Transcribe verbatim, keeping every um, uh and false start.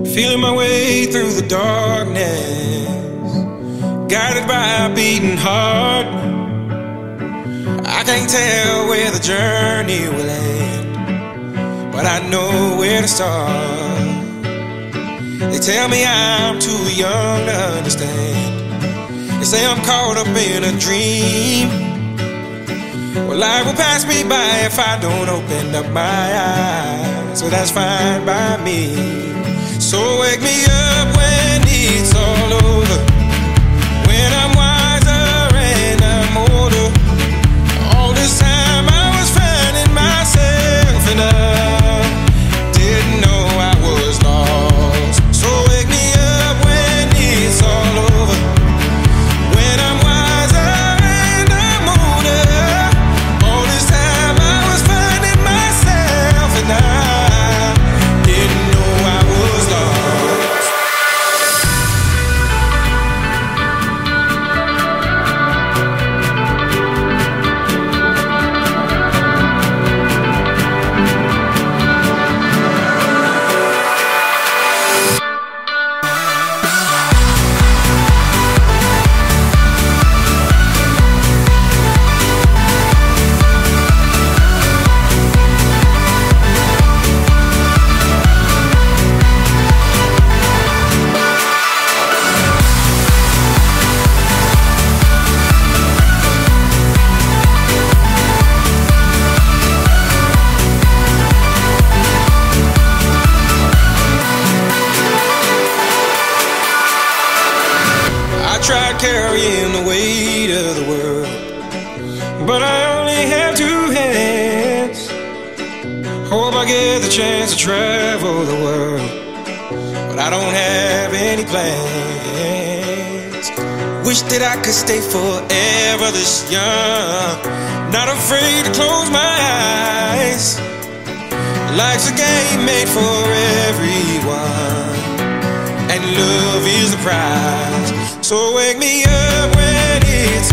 Feeling my way through the darkness, guided by a beating heart. I can't tell where the journey will end, but I know where to start. They tell me I'm too young to understand. They say I'm caught up in a dream. Well, life will pass me by if I don't open up my eyes. So that's fine by me. So wake me up when it's all over, when I'm wiser and I'm older. All this time I was finding myself and I didn't know I was lost. So wake me up when it's all over, when I'm wiser and I'm older. All this time I was finding myself and I didn't know I was lost. Tried carrying the weight of the world, but I only have two hands. Hope I get the chance to travel the world, but I don't have any plans. Wish that I could stay forever this young, not afraid to close my eyes. Life's a game made for everyone, and love is the prize. So wake me up when it's